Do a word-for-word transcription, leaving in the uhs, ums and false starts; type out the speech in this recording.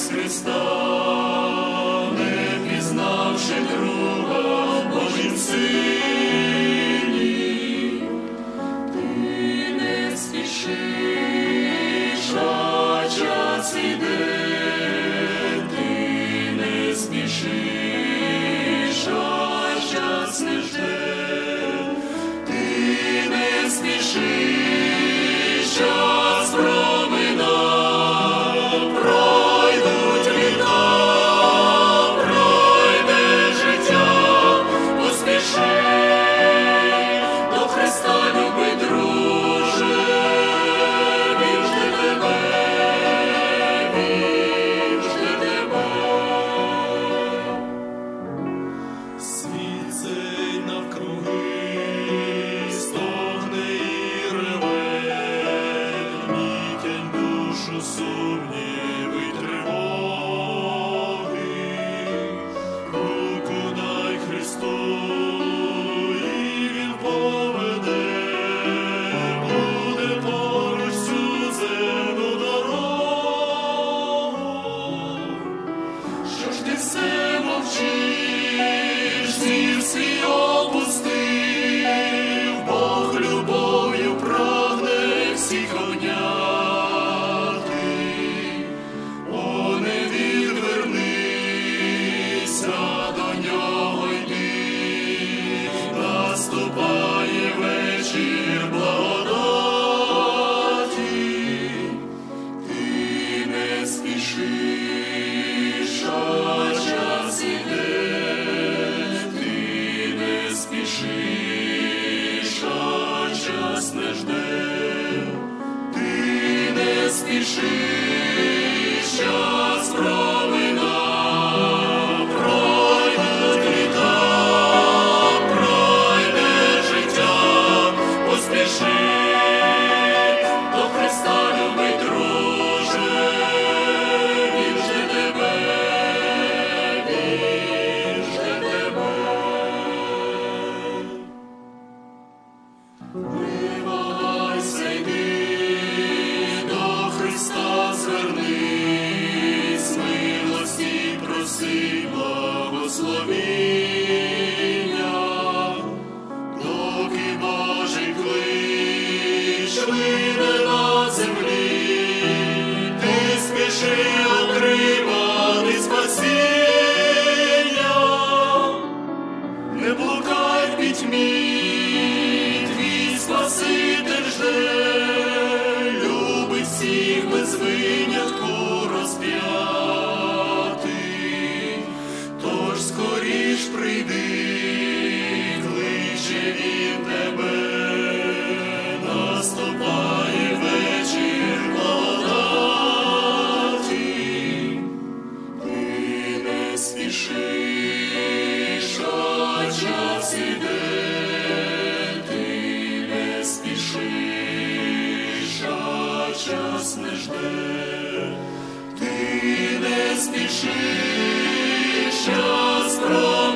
Христа, не пізнавши друга в Божім Сині. Ти не спішиш, а час іде, ти не спішиш, а час не жде, ти не спішиш, час промина, пройдуть літа, пройде життя, поспіши до Христа, любий друже, Він жде тебе, Він жде тебе. Світ цей навкруги стогне і реве, мітять душу сумніви й тривоги. Руку дай Христу, і Він поведе, буде поруч цю земну дорогу. Що ж ти все мовчиш, зір свій опустив, Бог любов'ю прагне всіх обняти. О, не відвернися, до нього йди, наступає вечір благодаті. Ти не спішиш, а час іде, ти не спішиш, а час не жде, ти не спішиш, час промина, пройдуть літа, пройде життя, поспіши до Христа, любий друже, Він жде тебе, Він жде тебе. Вивагайся, йди, до Христа звернись, милості проси благословіння, доки Божий клич лине на землі, ти спіши отримати спасіння. Не блукай в пітьмі, твій Спаситель жде, любить всіх без винятку розп'ятий. Тож скоріш прийди, кличе Він тебе, наступає вечір благодаті. Ти не спішиш, а час іде, ти не спішиш, а час не жде, ти не спішиш, час пройде.